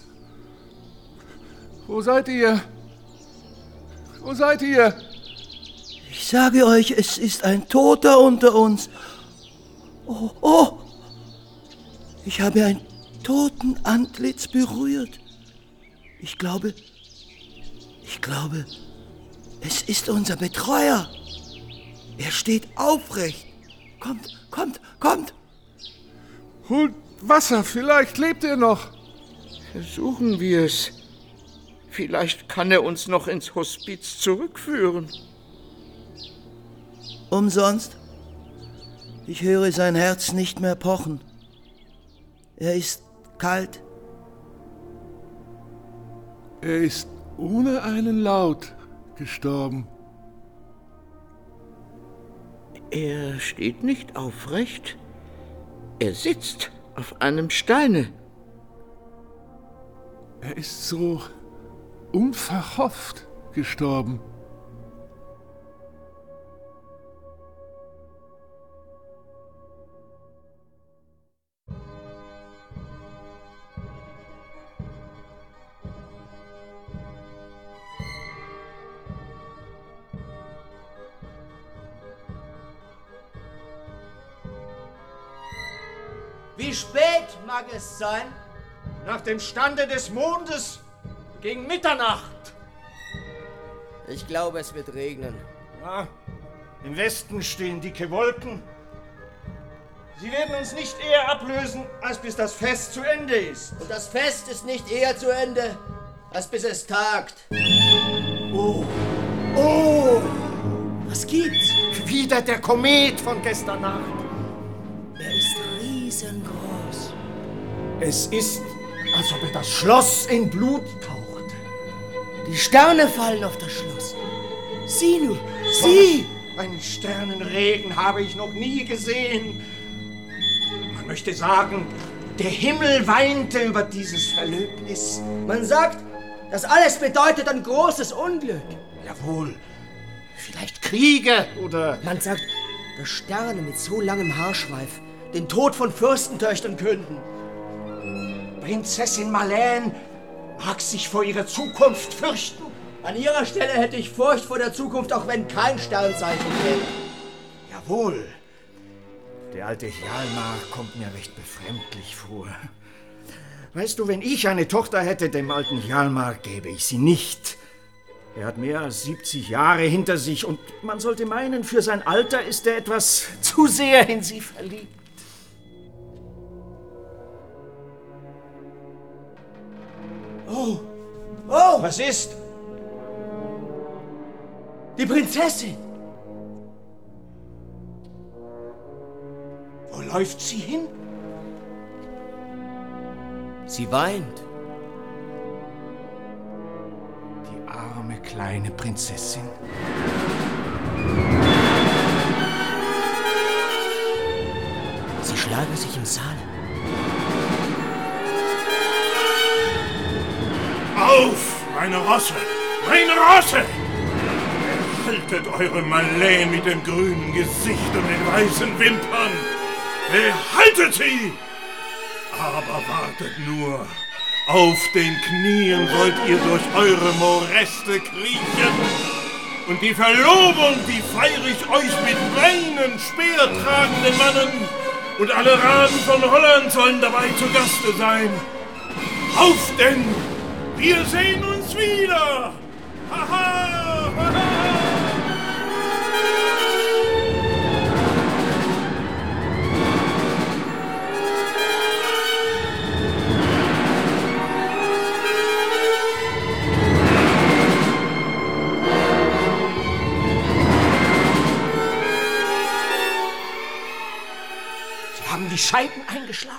Wo seid ihr? Wo seid ihr? Ich sage euch, es ist ein Toter unter uns. Oh, oh! Ich habe ein Totenantlitz berührt. Ich glaube, ich glaube, es ist unser Betreuer. Er steht aufrecht. Kommt, kommt, kommt! Holt Wasser, vielleicht lebt er noch. Versuchen wir es. Vielleicht kann er uns noch ins Hospiz zurückführen. Umsonst? Ich höre sein Herz nicht mehr pochen. Er ist kalt. Er ist ohne einen Laut gestorben. Er steht nicht aufrecht. Er sitzt auf einem Steine. Er ist so unverhofft gestorben. Wie spät mag es sein? Nach dem Stande des Mondes gegen Mitternacht. Ich glaube, es wird regnen. Ja, im Westen stehen dicke Wolken. Sie werden uns nicht eher ablösen, als bis das Fest zu Ende ist. Und das Fest ist nicht eher zu Ende, als bis es tagt. Oh, oh! Was gibt's? Wieder der Komet von gestern Nacht. Er ist riesengroß. Es ist, als ob er das Schloss in Blut taucht. Die Sterne fallen auf das Schloss. Sieh nur, sieh! Einen Sternenregen habe ich noch nie gesehen. Man möchte sagen, der Himmel weinte über dieses Verlöbnis. Man sagt, das alles bedeutet ein großes Unglück. Jawohl, vielleicht Kriege oder... Man sagt, dass Sterne mit so langem Haarschweif den Tod von Fürstentöchtern künden. Prinzessin Marlene mag sich vor ihrer Zukunft fürchten. An ihrer Stelle hätte ich Furcht vor der Zukunft, auch wenn kein Sternzeichen wäre. Jawohl. Der alte Hjalmar kommt mir recht befremdlich vor. Weißt du, wenn ich eine Tochter hätte, dem alten Hjalmar gäbe ich sie nicht. Er hat mehr als siebzig Jahre hinter sich und man sollte meinen, für sein Alter ist er etwas zu sehr in sie verliebt. Oh, oh! Was ist? Die Prinzessin! Wo läuft sie hin? Sie weint. Die arme kleine Prinzessin. im Saal. Auf, meine Rosse! Meine Rosse! Erhaltet eure Maleen mit dem grünen Gesicht und den weißen Wimpern! Behaltet sie! Aber wartet nur! Auf den Knien sollt ihr durch eure Moräste kriechen! Und die Verlobung, die feiere ich euch mit meinen speertragenden Mannen! Und alle Raben von Holland sollen dabei zu Gaste sein! Auf denn! Wir sehen uns wieder! Haha! Haha! Sie haben die Scheiben eingeschlagen.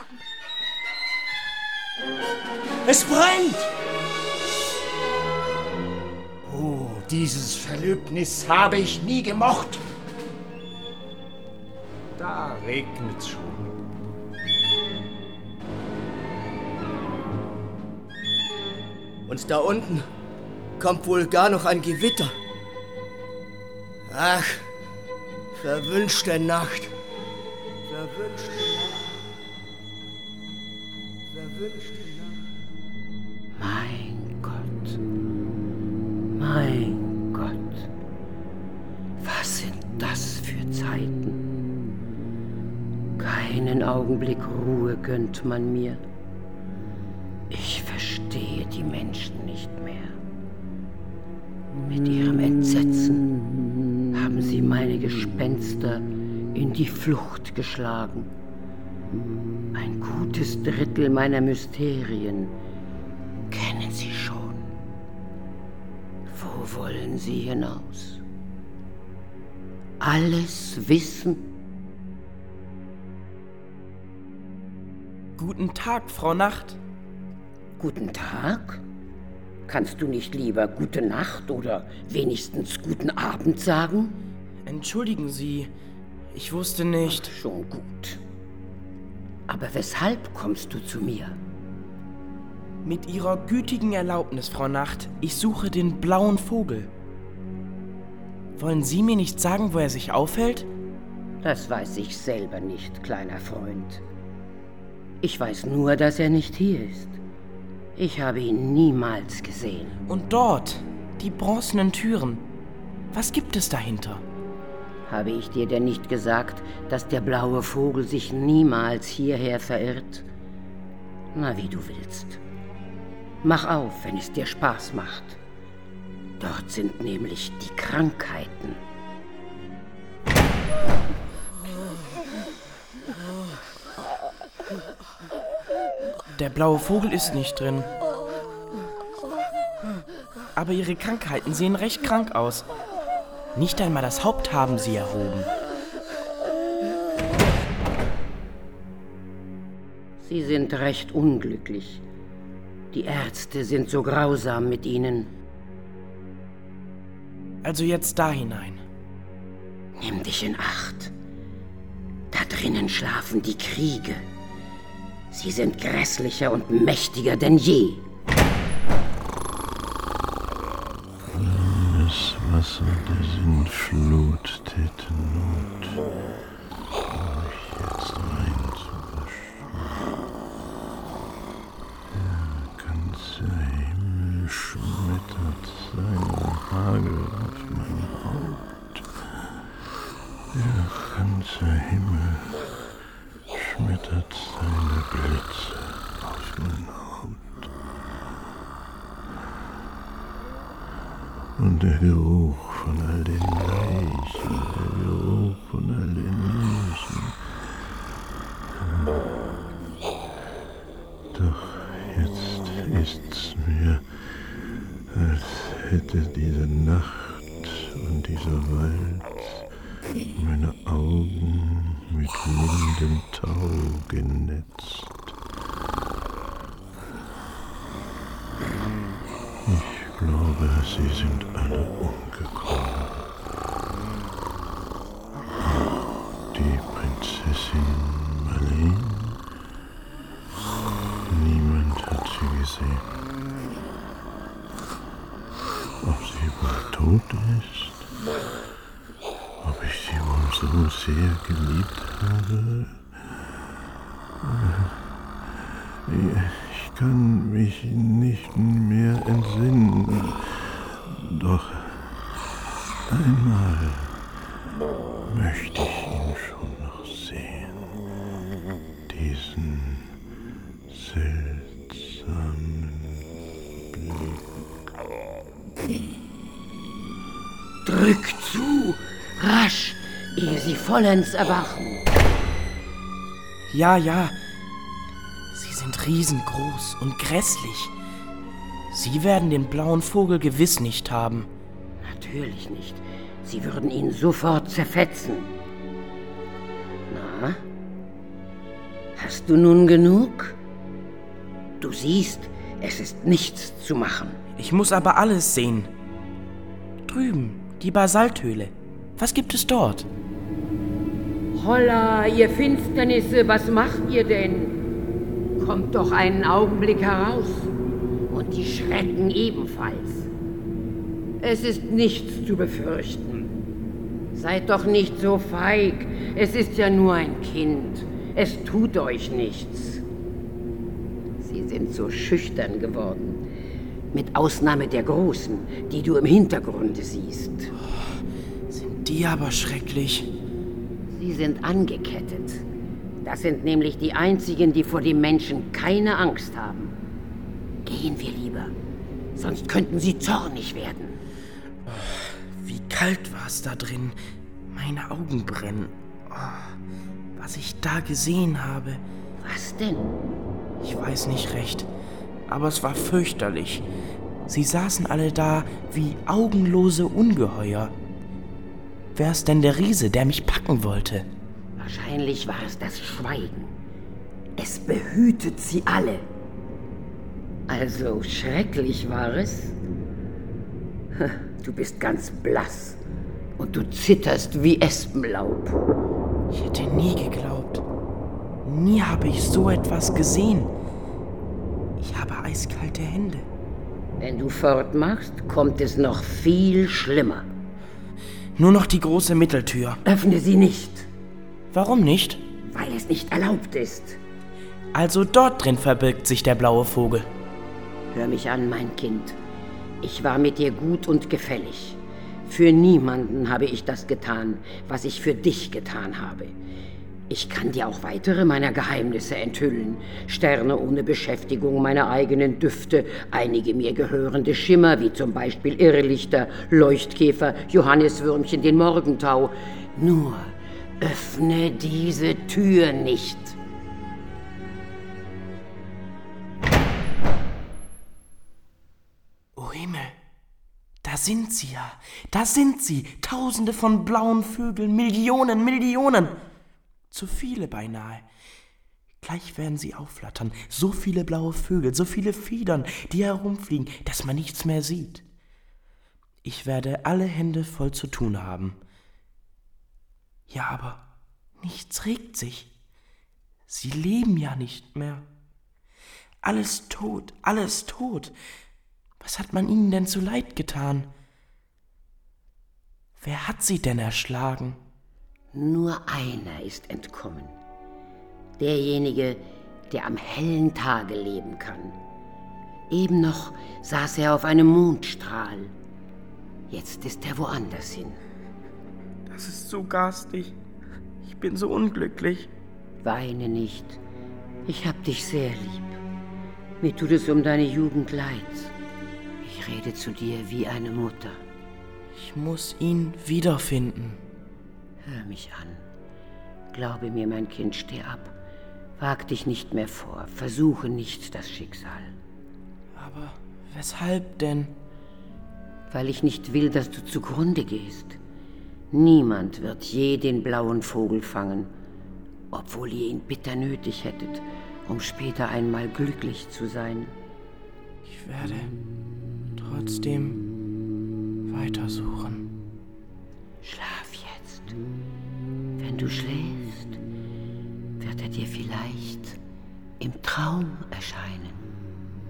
Es brennt! Oh, dieses Verlöbnis habe ich nie gemocht. Da regnet's schon. Und da unten kommt wohl gar noch ein Gewitter. Ach, verwünschte Nacht. Verwünschte Nacht. Verwünschte Nacht. Mein Gott. Mein Gott. Was sind das für Zeiten? Keinen Augenblick Ruhe gönnt man mir. Ich verstehe die Menschen nicht mehr. Mit ihrem Entsetzen haben sie meine Gespenster in die Flucht geschlagen. Ein gutes Drittel meiner Mysterien kennen sie schon. Wo wollen sie hinaus? Alles wissen? Guten Tag, Frau Nacht. Guten Tag? Kannst du nicht lieber gute Nacht oder wenigstens guten Abend sagen? Entschuldigen Sie, ich wusste nicht. Ach, schon gut. Aber weshalb kommst du zu mir? Mit Ihrer gütigen Erlaubnis, Frau Nacht, ich suche den blauen Vogel. Wollen Sie mir nicht sagen, wo er sich aufhält? Das weiß ich selber nicht, kleiner Freund. Ich weiß nur, dass er nicht hier ist. Ich habe ihn niemals gesehen. Und dort, die bronzenen Türen. Was gibt es dahinter? Habe ich dir denn nicht gesagt, dass der blaue Vogel sich niemals hierher verirrt? Na, wie du willst. Mach auf, wenn es dir Spaß macht. Dort sind nämlich die Krankheiten. Der blaue Vogel ist nicht drin. Aber Ihre Krankheiten sehen recht krank aus. Nicht einmal das Haupt haben Sie erhoben. Sie sind recht unglücklich. Die Ärzte sind so grausam mit Ihnen. Also jetzt da hinein. Nimm dich in Acht. Da drinnen schlafen die Kriege. Sie sind grässlicher und mächtiger denn je. Das Wasser der Sintflut täte Not, euch jetzt reinzuwaschen. Der ganze Himmel schmettert seinen Hagel auf mein Haupt. Der ganze Himmel schmettert seine Blitze auf mein Haupt. Und der Geruch von all den Leichen, der Geruch von all den Leichen. Doch jetzt ist's mir, als hätte diese Nacht und dieser Wald meine Augen mit mildem Tau genetzt. Ich glaube, sie sind alle umgekommen. Die Prinzessin Maleen, hat sie gesehen. Ob sie wohl tot ist? Ob ich sie wohl so sehr geliebt habe? Ich kann mich nicht mehr entsinnen. Doch einmal möchte ich ihn schon noch sehen. Diesen seltsamen Blick. Drück zu, rasch, ehe sie vollends erwachen. Ja, ja. Sie sind riesengroß und grässlich. Sie werden den blauen Vogel gewiss nicht haben. Natürlich nicht. Sie würden ihn sofort zerfetzen. Na? Hast du nun genug? Du siehst, es ist nichts zu machen. Ich muss aber alles sehen. Drüben, die Basalthöhle. Was gibt es dort? Holla, ihr Finsternisse, was macht ihr denn? Kommt doch einen Augenblick heraus. Und die Schrecken ebenfalls. Es ist nichts zu befürchten. Seid doch nicht so feig. Es ist ja nur ein Kind. Es tut euch nichts. Sie sind so schüchtern geworden. Mit Ausnahme der Großen, die du im Hintergrunde siehst. Sind die aber schrecklich. Sie sind angekettet. Das sind nämlich die einzigen, die vor dem Menschen keine Angst haben. Gehen wir lieber, sonst könnten sie zornig werden. Wie kalt war es da drin. Meine Augen brennen. Oh, was ich da gesehen habe. Was denn? Ich weiß nicht recht, aber es war fürchterlich. Sie saßen alle da wie augenlose Ungeheuer. Wer ist denn der Riese, der mich packen wollte? Wahrscheinlich war es das Schweigen. Es behütet sie alle. Also schrecklich war es. Du bist ganz blass und du zitterst wie Espenlaub. Ich hätte nie geglaubt. Nie habe ich so etwas gesehen. Ich habe eiskalte Hände. Wenn du fortmachst, kommt es noch viel schlimmer. Nur noch die große Mitteltür. Öffne sie nicht. Warum nicht? Weil es nicht erlaubt ist. Also dort drin verbirgt sich der blaue Vogel. Hör mich an, mein Kind. Ich war mit dir gut und gefällig. Für niemanden habe ich das getan, was ich für dich getan habe. Ich kann dir auch weitere meiner Geheimnisse enthüllen. Sterne ohne Beschäftigung meiner eigenen Düfte, einige mir gehörende Schimmer, wie zum Beispiel Irrlichter, Leuchtkäfer, Johanniswürmchen, den Morgentau. Nur öffne diese Tür nicht. O Himmel, da sind sie ja, da sind sie, Tausende von blauen Vögeln, Millionen, Millionen. Zu viele beinahe. Gleich werden sie aufflattern, so viele blaue Vögel, so viele Federn, die herumfliegen, dass man nichts mehr sieht. Ich werde alle Hände voll zu tun haben. Ja, aber nichts regt sich. Sie leben ja nicht mehr. Alles tot, alles tot. Was hat man ihnen denn zuleid getan? Wer hat sie denn erschlagen? Nur einer ist entkommen. Derjenige, der am hellen Tage leben kann. Eben noch saß er auf einem Mondstrahl. Jetzt ist er woanders hin. Das ist so garstig. Ich bin so unglücklich. Weine nicht. Ich hab dich sehr lieb. Mir tut es um deine Jugend leid. Ich rede zu dir wie eine Mutter. Ich muss ihn wiederfinden. Hör mich an. Glaube mir, mein Kind, steh ab. Wag dich nicht mehr vor. Versuche nicht das Schicksal. Aber weshalb denn? Weil ich nicht will, dass du zugrunde gehst. Niemand wird je den blauen Vogel fangen, obwohl ihr ihn bitter nötig hättet, um später einmal glücklich zu sein. Ich werde trotzdem weitersuchen. Schlaf jetzt. Wenn du schläfst, wird er dir vielleicht im Traum erscheinen.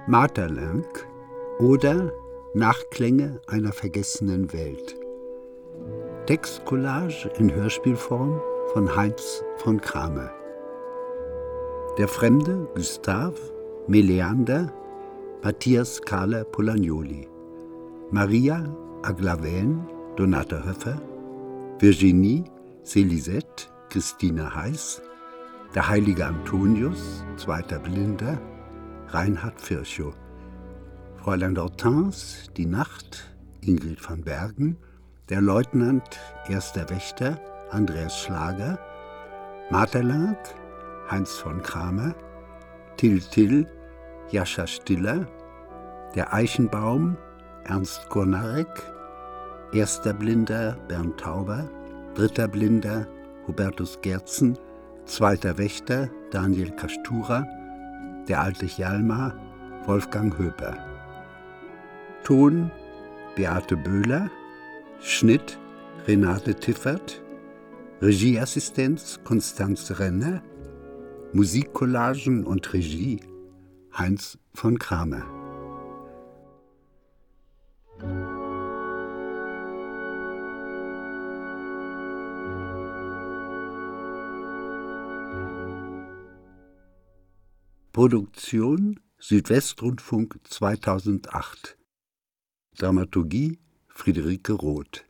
Maeterlinck oder Nachklänge einer vergessenen Welt. Textcollage in Hörspielform von Heinz von Kramer. Der Fremde Gustave, Meleander Matthias Kahler Pollagnoli. Maria Aglaven Donata Höffer. Virginie Célisette Christine Heiß. Der heilige Antonius, zweiter Blinder, Reinhard Virchow. Fräulein d'Hortense, die Nacht, Ingrid van Bergen. Der Leutnant, erster Wächter, Andreas Schlager. Maeterlinck, Heinz von Kramer. Till Till, Jascha Stiller. Der Eichenbaum, Ernst Kornarek. Erster Blinder, Bernd Tauber. Dritter Blinder, Hubertus Gerzen. Zweiter Wächter, Daniel Kastura. Der alte Hjalmar, Wolfgang Höper. Ton, Beate Böhler. Schnitt, Renate Tiffert. Regieassistenz, Konstanze Renner. Musikcollagen und Regie, Heinz von Kramer. Produktion Südwestrundfunk zweitausendacht. Dramaturgie Friederike Roth.